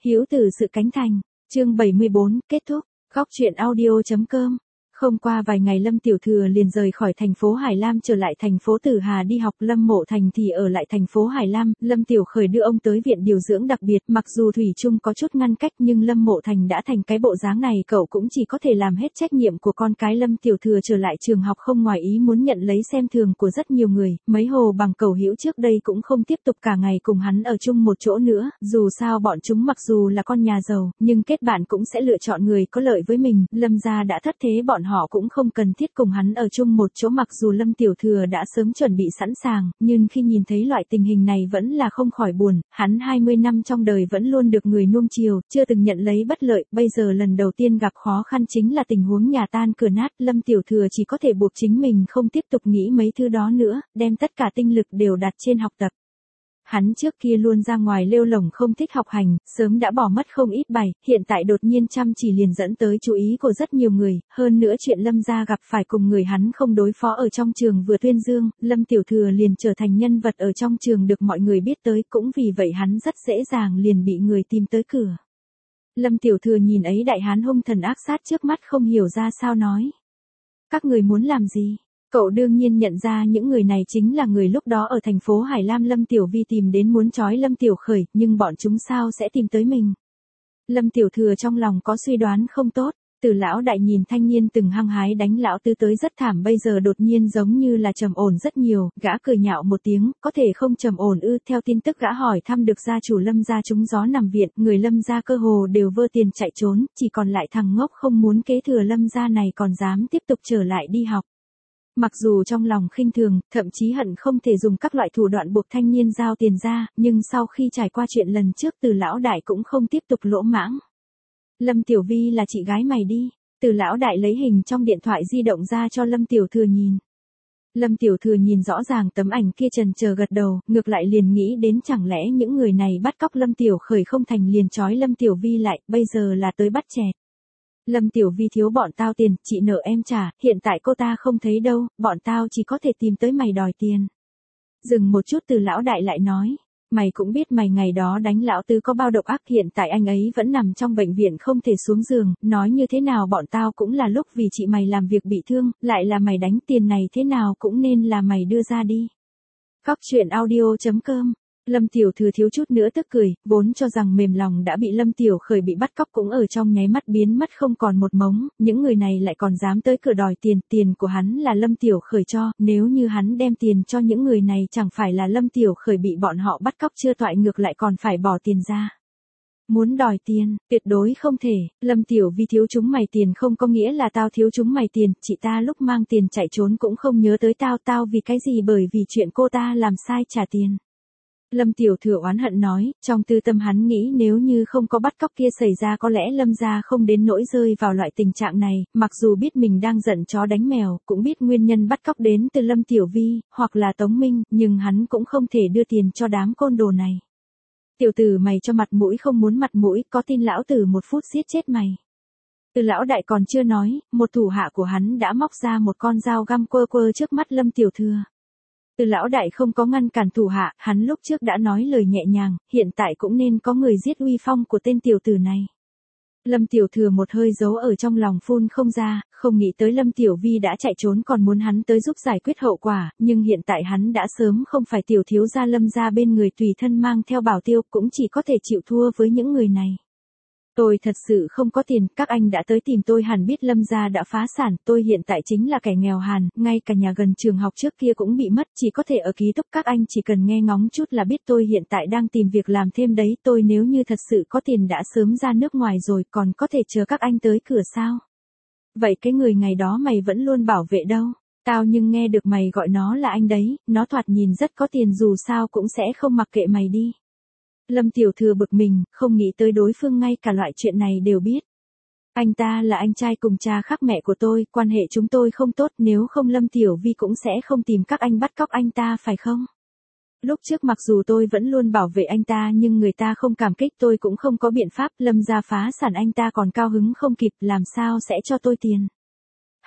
Hữu từ sự cánh thành, chương 74, kết thúc, góc truyện audio.com. Không qua vài ngày Lâm Tiểu Thừa liền rời khỏi thành phố Hải Lam trở lại thành phố Tử Hà đi học, Lâm Mộ Thành thì ở lại thành phố Hải Lam. Lâm Tiểu Khởi đưa ông tới viện điều dưỡng đặc biệt, mặc dù Thủy chung có chút ngăn cách nhưng Lâm Mộ Thành đã thành cái bộ dáng này, cậu cũng chỉ có thể làm hết trách nhiệm của con cái. Lâm Tiểu Thừa trở lại trường học không ngoài ý muốn nhận lấy xem thường của rất nhiều người, mấy Hồ Bằng Cẩu Hữu trước đây cũng không tiếp tục cả ngày cùng hắn ở chung một chỗ nữa, dù sao bọn chúng mặc dù là con nhà giàu, nhưng kết bạn cũng sẽ lựa chọn người có lợi với mình. Lâm gia đã thất thế, bọn họ cũng không cần thiết cùng hắn ở chung một chỗ. Mặc dù Lâm Tiểu Thừa đã sớm chuẩn bị sẵn sàng, nhưng khi nhìn thấy loại tình hình này vẫn là không khỏi buồn. Hắn 20 năm trong đời vẫn luôn được người nuông chiều, chưa từng nhận lấy bất lợi, bây giờ lần đầu tiên gặp khó khăn chính là tình huống nhà tan cửa nát. Lâm Tiểu Thừa chỉ có thể buộc chính mình không tiếp tục nghĩ mấy thứ đó nữa, đem tất cả tinh lực đều đặt trên học tập. Hắn trước kia luôn ra ngoài lêu lổng, không thích học hành, sớm đã bỏ mất không ít bài, hiện tại đột nhiên chăm chỉ liền dẫn tới chú ý của rất nhiều người, hơn nữa chuyện Lâm gia gặp phải cùng người hắn không đối phó ở trong trường vừa tuyên dương, Lâm Tiểu Thừa liền trở thành nhân vật ở trong trường được mọi người biết tới, cũng vì vậy hắn rất dễ dàng liền bị người tìm tới cửa. Lâm Tiểu Thừa nhìn ấy đại hán hung thần ác sát trước mắt không hiểu ra sao nói. Các người muốn làm gì? Cậu đương nhiên nhận ra những người này chính là người lúc đó ở thành phố Hải Lam Lâm Tiểu Vi tìm đến muốn trói Lâm Tiểu Khởi, nhưng bọn chúng sao sẽ tìm tới mình? Lâm Tiểu Thừa trong lòng có suy đoán không tốt, Từ lão đại nhìn thanh niên từng hăng hái đánh lão tứ tới rất thảm, bây giờ đột nhiên giống như là trầm ổn rất nhiều, gã cười nhạo một tiếng, có thể không trầm ổn ư? Theo tin tức gã hỏi thăm được gia chủ Lâm gia trúng gió nằm viện, người Lâm gia cơ hồ đều vơ tiền chạy trốn, chỉ còn lại thằng ngốc không muốn kế thừa Lâm gia này còn dám tiếp tục trở lại đi học. Mặc dù trong lòng khinh thường, thậm chí hận không thể dùng các loại thủ đoạn buộc thanh niên giao tiền ra, nhưng sau khi trải qua chuyện lần trước Từ lão đại cũng không tiếp tục lỗ mãng. Lâm Tiểu Vi là chị gái mày đi. Từ lão đại lấy hình trong điện thoại di động ra cho Lâm Tiểu Thừa nhìn. Lâm Tiểu Thừa nhìn rõ ràng tấm ảnh kia chần chờ gật đầu, ngược lại liền nghĩ đến chẳng lẽ những người này bắt cóc Lâm Tiểu Khởi không thành liền trói Lâm Tiểu Vi lại, bây giờ là tới bắt chẹt. Lâm Tiểu Vi thiếu bọn tao tiền, chị nợ em trả, hiện tại cô ta không thấy đâu, bọn tao chỉ có thể tìm tới mày đòi tiền. Dừng một chút Từ lão đại lại nói, mày cũng biết mày ngày đó đánh lão tứ có bao độc ác, hiện tại anh ấy vẫn nằm trong bệnh viện không thể xuống giường, nói như thế nào bọn tao cũng là lúc vì chị mày làm việc bị thương, lại là mày đánh, tiền này thế nào cũng nên là mày đưa ra đi. Góc truyện audio.com. Lâm Tiểu Thừa thiếu chút nữa tức cười, vốn cho rằng mềm lòng đã bị Lâm Tiểu Khởi bị bắt cóc cũng ở trong nháy mắt biến mất không còn một mống, những người này lại còn dám tới cửa đòi tiền, tiền của hắn là Lâm Tiểu Khởi cho, nếu như hắn đem tiền cho những người này chẳng phải là Lâm Tiểu Khởi bị bọn họ bắt cóc chưa toại ngược lại còn phải bỏ tiền ra. Muốn đòi tiền, tuyệt đối không thể, Lâm Tiểu Vi thiếu chúng mày tiền không có nghĩa là tao thiếu chúng mày tiền, chị ta lúc mang tiền chạy trốn cũng không nhớ tới tao vì cái gì? Bởi vì chuyện cô ta làm sai trả tiền. Lâm Tiểu Thừa oán hận nói, trong tư tâm hắn nghĩ nếu như không có bắt cóc kia xảy ra có lẽ Lâm gia không đến nỗi rơi vào loại tình trạng này, mặc dù biết mình đang giận chó đánh mèo, cũng biết nguyên nhân bắt cóc đến từ Lâm Tiểu Vi, hoặc là Tống Minh, nhưng hắn cũng không thể đưa tiền cho đám côn đồ này. Tiểu tử mày cho mặt mũi không muốn mặt mũi, có tin lão tử một phút giết chết mày. Từ lão đại còn chưa nói, một thủ hạ của hắn đã móc ra một con dao găm quơ quơ trước mắt Lâm Tiểu Thừa. Từ lão đại không có ngăn cản thủ hạ, hắn lúc trước đã nói lời nhẹ nhàng, hiện tại cũng nên có người giết uy phong của tên tiểu tử này. Lâm Tiểu Thừa một hơi giấu ở trong lòng phun không ra, không nghĩ tới Lâm Tiểu Vi đã chạy trốn còn muốn hắn tới giúp giải quyết hậu quả, nhưng hiện tại hắn đã sớm không phải tiểu thiếu gia Lâm gia bên người tùy thân mang theo bảo tiêu, cũng chỉ có thể chịu thua với những người này. Tôi thật sự không có tiền, các anh đã tới tìm tôi hẳn biết Lâm gia đã phá sản, tôi hiện tại chính là kẻ nghèo hàn, ngay cả nhà gần trường học trước kia cũng bị mất, chỉ có thể ở ký túc, các anh chỉ cần nghe ngóng chút là biết tôi hiện tại đang tìm việc làm thêm đấy, tôi nếu như thật sự có tiền đã sớm ra nước ngoài rồi, còn có thể chờ các anh tới cửa sao? Vậy cái người ngày đó mày vẫn luôn bảo vệ đâu? Tao nhưng nghe được mày gọi nó là anh đấy, nó thoạt nhìn rất có tiền dù sao cũng sẽ không mặc kệ mày đi. Lâm Tiểu Thừa bực mình, không nghĩ tới đối phương ngay cả loại chuyện này đều biết. Anh ta là anh trai cùng cha khác mẹ của tôi, quan hệ chúng tôi không tốt, nếu không Lâm Tiểu Vi cũng sẽ không tìm các anh bắt cóc anh ta phải không? Lúc trước mặc dù tôi vẫn luôn bảo vệ anh ta nhưng người ta không cảm kích tôi cũng không có biện pháp, Lâm gia phá sản anh ta còn cao hứng không kịp, làm sao sẽ cho tôi tiền?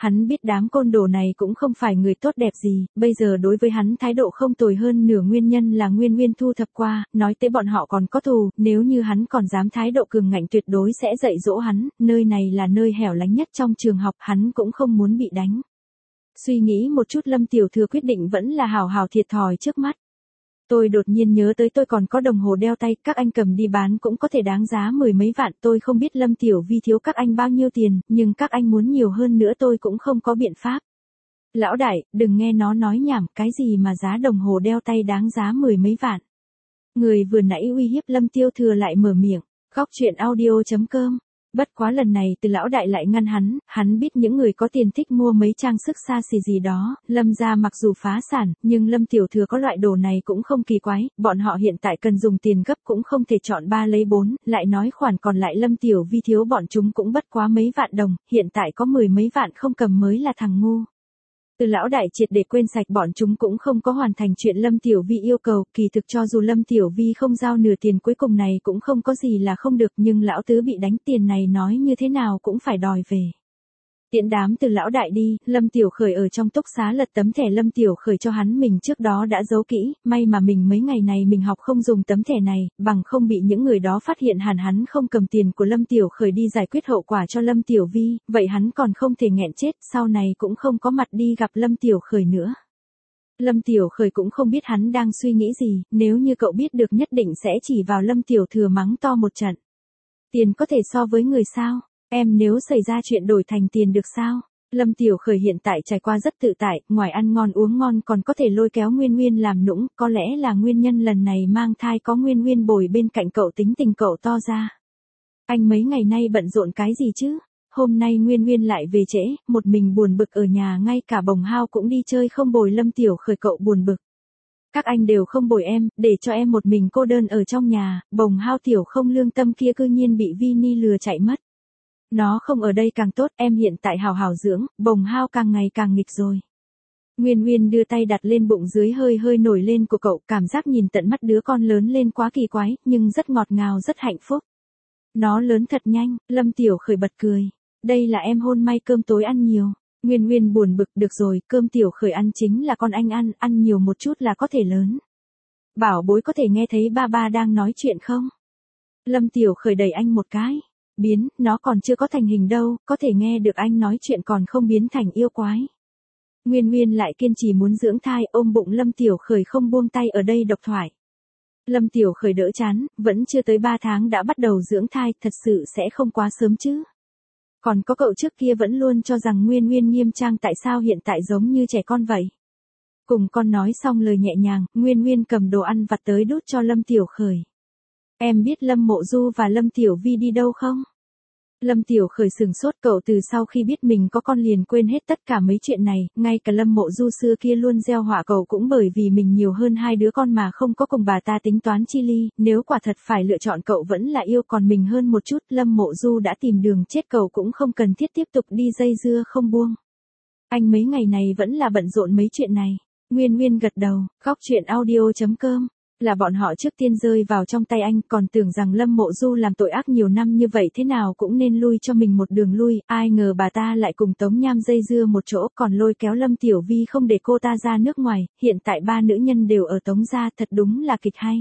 hắn biết đám côn đồ này cũng không phải người tốt đẹp gì, bây giờ đối với hắn thái độ không tồi hơn nửa nguyên nhân là Nguyên Nguyên thu thập qua, nói tới bọn họ còn có thù, nếu như hắn còn dám thái độ cường ngạnh tuyệt đối sẽ dạy dỗ hắn, nơi này là nơi hẻo lánh nhất trong trường học, hắn cũng không muốn bị đánh. Suy nghĩ một chút Lâm Tiểu Thừa quyết định vẫn là hào hào thiệt thòi trước mắt. Tôi đột nhiên nhớ tới tôi còn có đồng hồ đeo tay, các anh cầm đi bán cũng có thể đáng giá mười mấy vạn, tôi không biết Lâm Tiểu Vi thiếu các anh bao nhiêu tiền, nhưng các anh muốn nhiều hơn nữa tôi cũng không có biện pháp. Lão đại, đừng nghe nó nói nhảm, cái gì mà giá đồng hồ đeo tay đáng giá mười mấy vạn. Người vừa nãy uy hiếp Lâm Tiêu Thừa lại mở miệng, góc chuyện audio.com. Bất quá lần này từ lão đại lại ngăn hắn biết những người có tiền thích mua mấy trang sức xa xỉ gì đó, Lâm gia mặc dù phá sản, nhưng Lâm Tiểu Thừa có loại đồ này cũng không kỳ quái, bọn họ hiện tại cần dùng tiền gấp cũng không thể chọn 3 lấy 4, lại nói khoản còn lại Lâm Tiểu Vi thiếu bọn chúng cũng bất quá mấy vạn đồng, hiện tại có mười mấy vạn không cầm mới là thằng ngu. Từ lão đại triệt để quên sạch bọn chúng cũng không có hoàn thành chuyện Lâm Tiểu Vi yêu cầu, kỳ thực cho dù Lâm Tiểu Vi không giao nửa tiền cuối cùng này cũng không có gì là không được, nhưng lão tứ bị đánh tiền này nói như thế nào cũng phải đòi về. Tiễn đám từ lão đại đi, Lâm Tiểu Khởi ở trong túc xá lật tấm thẻ Lâm Tiểu Khởi cho hắn mình trước đó đã giấu kỹ, may mà mình mấy ngày này mình học không dùng tấm thẻ này, bằng không bị những người đó phát hiện hắn không cầm tiền của Lâm Tiểu Khởi đi giải quyết hậu quả cho Lâm Tiểu Vi, vậy hắn còn không thể nghẹn chết, sau này cũng không có mặt đi gặp Lâm Tiểu Khởi nữa. Lâm Tiểu Khởi cũng không biết hắn đang suy nghĩ gì, nếu như cậu biết được nhất định sẽ chỉ vào Lâm Tiểu Thừa mắng to một trận. Tiền có thể so với người sao? Em nếu xảy ra chuyện đổi thành tiền được sao? Lâm Tiểu Khởi hiện tại trải qua rất tự tại, ngoài ăn ngon uống ngon còn có thể lôi kéo Nguyên Nguyên làm nũng, có lẽ là nguyên nhân lần này mang thai có Nguyên Nguyên bồi bên cạnh cậu tính tình cậu to ra. Anh mấy ngày nay bận rộn cái gì chứ? Hôm nay Nguyên Nguyên lại về trễ, một mình buồn bực ở nhà, ngay cả Bồng Hao cũng đi chơi không bồi Lâm Tiểu Khởi cậu buồn bực. Các anh đều không bồi em, để cho em một mình cô đơn ở trong nhà, Bồng Hao tiểu không lương tâm kia cư nhiên bị Vini lừa chạy mất. Nó không ở đây càng tốt, em hiện tại hào hào dưỡng, Bồng Hao càng ngày càng nghịch rồi. Nguyên Nguyên đưa tay đặt lên bụng dưới hơi hơi nổi lên của cậu, cảm giác nhìn tận mắt đứa con lớn lên quá kỳ quái, nhưng rất ngọt ngào rất hạnh phúc. Nó lớn thật nhanh, Lâm Tiểu Khởi bật cười. Đây là em hôn may cơm tối ăn nhiều. Nguyên Nguyên buồn bực, được rồi, cơm Tiểu Khởi ăn chính là con anh ăn nhiều một chút là có thể lớn. Bảo bối có thể nghe thấy ba ba đang nói chuyện không? Lâm Tiểu Khởi đẩy anh một cái. Biến, nó còn chưa có thành hình đâu, có thể nghe được anh nói chuyện còn không biến thành yêu quái. Nguyên Nguyên lại kiên trì muốn dưỡng thai, ôm bụng Lâm Tiểu Khởi không buông tay ở đây độc thoại. Lâm Tiểu Khởi đỡ chán, vẫn chưa tới 3 tháng đã bắt đầu dưỡng thai, thật sự sẽ không quá sớm chứ. Còn có cậu trước kia vẫn luôn cho rằng Nguyên Nguyên nghiêm trang, tại sao hiện tại giống như trẻ con vậy? Cùng con nói xong lời nhẹ nhàng, Nguyên Nguyên cầm đồ ăn vặt tới đút cho Lâm Tiểu Khởi. Em biết Lâm Mộ Du và Lâm Tiểu Vi đi đâu không? Lâm Tiểu Khởi sừng sốt, cậu từ sau khi biết mình có con liền quên hết tất cả mấy chuyện này, ngay cả Lâm Mộ Du xưa kia luôn gieo họa cậu cũng bởi vì mình nhiều hơn 2 đứa con mà không có cùng bà ta tính toán chi ly, nếu quả thật phải lựa chọn cậu vẫn là yêu còn mình hơn một chút, Lâm Mộ Du đã tìm đường chết cậu cũng không cần thiết tiếp tục đi dây dưa không buông. Anh mấy ngày này vẫn là bận rộn mấy chuyện này. Nguyên Nguyên gật đầu, góc chuyện audio.com. Là bọn họ trước tiên rơi vào trong tay anh, còn tưởng rằng Lâm Mộ Du làm tội ác nhiều năm như vậy thế nào cũng nên lui cho mình một đường lui, ai ngờ bà ta lại cùng Tống Nham dây dưa một chỗ, còn lôi kéo Lâm Tiểu Vi không để cô ta ra nước ngoài, hiện tại 3 nữ nhân đều ở Tống gia, thật đúng là kịch hay.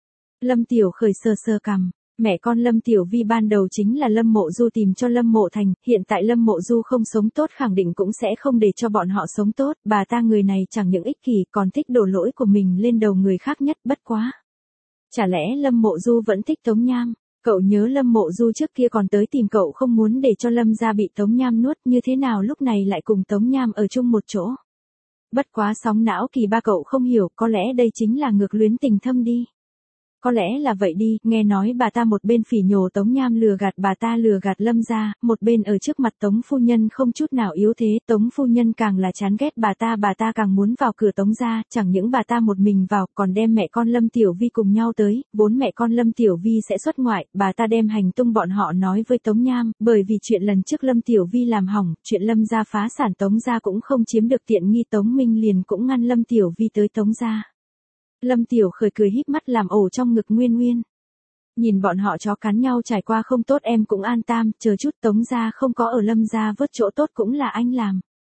Lâm Tiểu Khởi sờ sờ cằm. Mẹ con Lâm Tiểu Vi ban đầu chính là Lâm Mộ Du tìm cho Lâm Mộ Thành, hiện tại Lâm Mộ Du không sống tốt khẳng định cũng sẽ không để cho bọn họ sống tốt, bà ta người này chẳng những ích kỷ còn thích đổ lỗi của mình lên đầu người khác nhất, bất quá. Chả lẽ Lâm Mộ Du vẫn thích Tống Nham? Cậu nhớ Lâm Mộ Du trước kia còn tới tìm cậu không muốn để cho Lâm gia bị Tống Nham nuốt, như thế nào lúc này lại cùng Tống Nham ở chung một chỗ? Bất quá sóng não kỳ ba cậu không hiểu, có lẽ đây chính là ngược luyến tình thâm đi. Có lẽ là vậy đi, nghe nói bà ta một bên phỉ nhổ Tống Nham lừa gạt bà ta lừa gạt Lâm gia, một bên ở trước mặt Tống phu nhân không chút nào yếu thế, Tống phu nhân càng là chán ghét bà ta càng muốn vào cửa Tống gia, chẳng những bà ta một mình vào, còn đem mẹ con Lâm Tiểu Vi cùng nhau tới, vốn mẹ con Lâm Tiểu Vi sẽ xuất ngoại, bà ta đem hành tung bọn họ nói với Tống Nham, bởi vì chuyện lần trước Lâm Tiểu Vi làm hỏng, chuyện Lâm gia phá sản Tống gia cũng không chiếm được tiện nghi, Tống Minh liền cũng ngăn Lâm Tiểu Vi tới Tống gia. Lâm Tiểu Khởi cười híp mắt làm ổ trong ngực Nguyên Nguyên. Nhìn bọn họ chó cắn nhau trải qua không tốt em cũng an tâm, chờ chút Tống gia không có ở Lâm gia vớt chỗ tốt cũng là anh làm.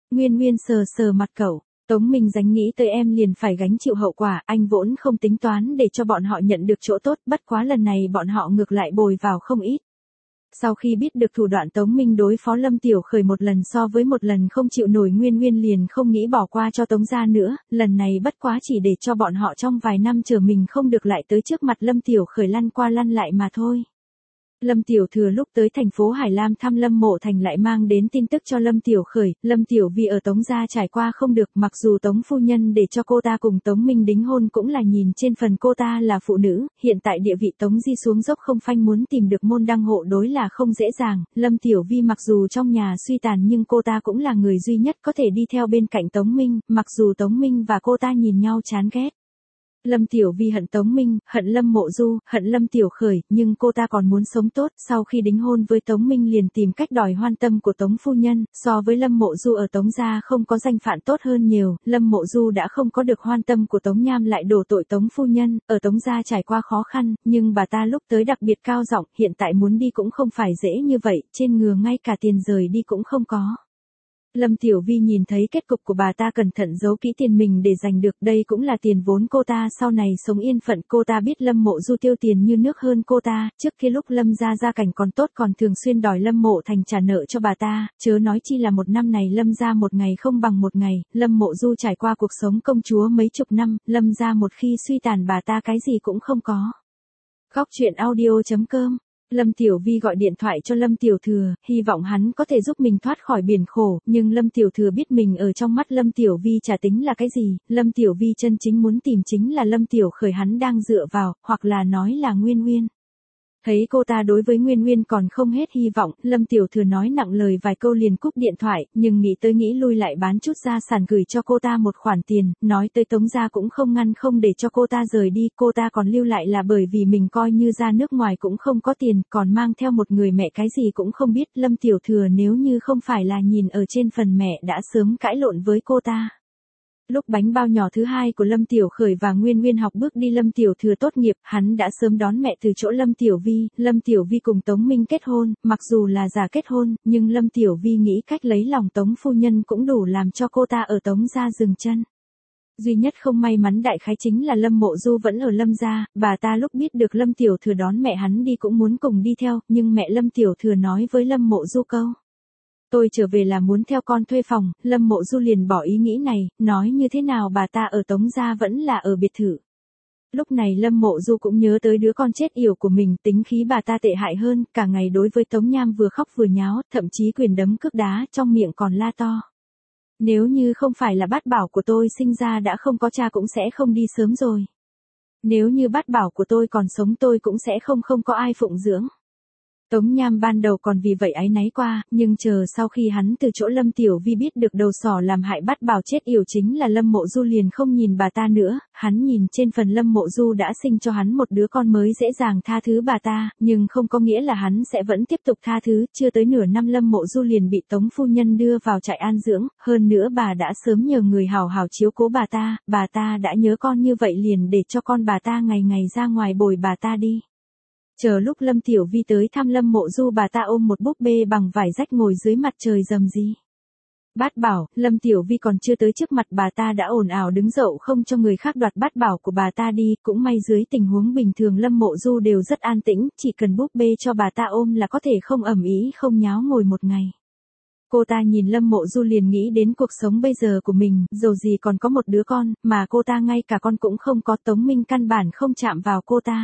Nguyên Nguyên sờ sờ mặt cậu. Tống Minh Dánh nghĩ tới em liền phải gánh chịu hậu quả, anh vốn không tính toán để cho bọn họ nhận được chỗ tốt, bất quá lần này bọn họ ngược lại bồi vào không ít. Sau khi biết được thủ đoạn Tống Minh đối phó Lâm Tiểu Khởi một lần so với một lần không chịu nổi, Nguyên Nguyên liền không nghĩ bỏ qua cho Tống gia nữa, lần này bất quá chỉ để cho bọn họ trong vài năm chờ mình không được lại tới trước mặt Lâm Tiểu Khởi lăn qua lăn lại mà thôi. Lâm Tiểu Thừa lúc tới thành phố Hải Lam thăm Lâm Mộ Thành lại mang đến tin tức cho Lâm Tiểu Khởi, Lâm Tiểu Vi ở Tống gia trải qua không được, mặc dù Tống phu nhân để cho cô ta cùng Tống Minh đính hôn cũng là nhìn trên phần cô ta là phụ nữ, hiện tại địa vị Tống Di xuống dốc không phanh, muốn tìm được môn đăng hộ đối là không dễ dàng, Lâm Tiểu Vi mặc dù trong nhà suy tàn nhưng cô ta cũng là người duy nhất có thể đi theo bên cạnh Tống Minh, mặc dù Tống Minh và cô ta nhìn nhau chán ghét. Lâm Tiểu Vi hận Tống Minh, hận Lâm Mộ Du, hận Lâm Tiểu Khởi, nhưng cô ta còn muốn sống tốt, sau khi đính hôn với Tống Minh liền tìm cách đòi hoan tâm của Tống phu nhân, so với Lâm Mộ Du ở Tống gia không có danh phận tốt hơn nhiều, Lâm Mộ Du đã không có được hoan tâm của Tống Nham lại đổ tội Tống phu nhân, ở Tống gia trải qua khó khăn, nhưng bà ta lúc tới đặc biệt cao giọng, hiện tại muốn đi cũng không phải dễ như vậy, trên ngừa ngay cả tiền rời đi cũng không có. Lâm Tiểu Vi nhìn thấy kết cục của bà ta cẩn thận giấu kỹ tiền mình để giành được, đây cũng là tiền vốn cô ta sau này sống yên phận, cô ta biết Lâm Mộ Du tiêu tiền như nước hơn cô ta, trước kia lúc Lâm gia cảnh còn tốt còn thường xuyên đòi Lâm Mộ Thành trả nợ cho bà ta, chớ nói chi là một năm này Lâm gia một ngày không bằng một ngày, Lâm Mộ Du trải qua cuộc sống công chúa mấy chục năm, Lâm gia một khi suy tàn bà ta cái gì cũng không có. Góc truyện audio.com. Lâm Tiểu Vi gọi điện thoại cho Lâm Tiểu Thừa, hy vọng hắn có thể giúp mình thoát khỏi biển khổ, nhưng Lâm Tiểu Thừa biết mình ở trong mắt Lâm Tiểu Vi chả tính là cái gì, Lâm Tiểu Vi chân chính muốn tìm chính là Lâm Tiểu Khởi hắn đang dựa vào, hoặc là nói là Nguyên Nguyên. Thấy cô ta đối với Nguyên Nguyên còn không hết hy vọng, Lâm Tiểu Thừa nói nặng lời vài câu liền cúp điện thoại, nhưng nghĩ tới nghĩ lui lại bán chút gia sản gửi cho cô ta một khoản tiền, nói tới Tống gia cũng không ngăn không để cho cô ta rời đi, cô ta còn lưu lại là bởi vì mình coi như ra nước ngoài cũng không có tiền, còn mang theo một người mẹ cái gì cũng không biết, Lâm Tiểu Thừa nếu như không phải là nhìn ở trên phần mẹ đã sớm cãi lộn với cô ta. Lúc bánh bao nhỏ thứ hai của Lâm Tiểu Khởi và Nguyên Nguyên học bước đi Lâm Tiểu Thừa tốt nghiệp, hắn đã sớm đón mẹ từ chỗ Lâm Tiểu Vi cùng Tống Minh kết hôn, mặc dù là giả kết hôn, nhưng Lâm Tiểu Vi nghĩ cách lấy lòng Tống phu nhân cũng đủ làm cho cô ta ở Tống gia dừng chân. Duy nhất không may mắn đại khái chính là Lâm Mộ Du vẫn ở Lâm gia, bà ta lúc biết được Lâm Tiểu Thừa đón mẹ hắn đi cũng muốn cùng đi theo, nhưng mẹ Lâm Tiểu Thừa nói với Lâm Mộ Du câu: tôi trở về là muốn theo con thuê phòng, Lâm Mộ Du liền bỏ ý nghĩ này, nói như thế nào bà ta ở Tống gia vẫn là ở biệt thự. Lúc này Lâm Mộ Du cũng nhớ tới đứa con chết yểu của mình, tính khí bà ta tệ hại hơn, cả ngày đối với Tống Nham vừa khóc vừa nháo, thậm chí quyền đấm cước đá, trong miệng còn la to: nếu như không phải là Bát Bảo của tôi sinh ra đã không có cha cũng sẽ không đi sớm rồi. Nếu như Bát Bảo của tôi còn sống tôi cũng sẽ không có ai phụng dưỡng. Tống Nham ban đầu còn vì vậy áy náy qua, nhưng chờ sau khi hắn từ chỗ Lâm Tiểu Vi biết được đầu sỏ làm hại Bát Bảo chết yểu chính là Lâm Mộ Du liền không nhìn bà ta nữa, hắn nhìn trên phần Lâm Mộ Du đã sinh cho hắn một đứa con mới dễ dàng tha thứ bà ta, nhưng không có nghĩa là hắn sẽ vẫn tiếp tục tha thứ, chưa tới nửa năm Lâm Mộ Du liền bị Tống phu nhân đưa vào trại an dưỡng, hơn nữa bà đã sớm nhờ người hào hào chiếu cố bà ta đã nhớ con như vậy liền để cho con bà ta ngày ngày ra ngoài bồi bà ta đi. Chờ lúc Lâm Tiểu Vi tới thăm Lâm Mộ Du bà ta ôm một búp bê bằng vải rách ngồi dưới mặt trời rầm rì. Bát Bảo, Lâm Tiểu Vi còn chưa tới trước mặt bà ta đã ồn ào đứng dậu không cho người khác đoạt Bát Bảo của bà ta đi, cũng may dưới tình huống bình thường Lâm Mộ Du đều rất an tĩnh, chỉ cần búp bê cho bà ta ôm là có thể không ầm ĩ không nháo ngồi một ngày. Cô ta nhìn Lâm Mộ Du liền nghĩ đến cuộc sống bây giờ của mình, dầu gì còn có một đứa con, mà cô ta ngay cả con cũng không có, Tống Minh căn bản không chạm vào cô ta.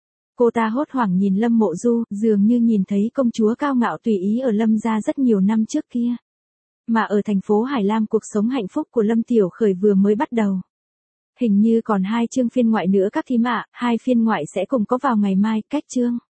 Cô ta hốt hoảng nhìn Lâm Mộ Du, dường như nhìn thấy công chúa cao ngạo tùy ý ở Lâm gia rất nhiều năm trước kia. Mà ở thành phố Hải Lam cuộc sống hạnh phúc của Lâm Tiểu Khởi vừa mới bắt đầu. Hình như còn 2 chương phiên ngoại nữa các thím ạ, 2 phiên ngoại sẽ cùng có vào ngày mai, cách chương.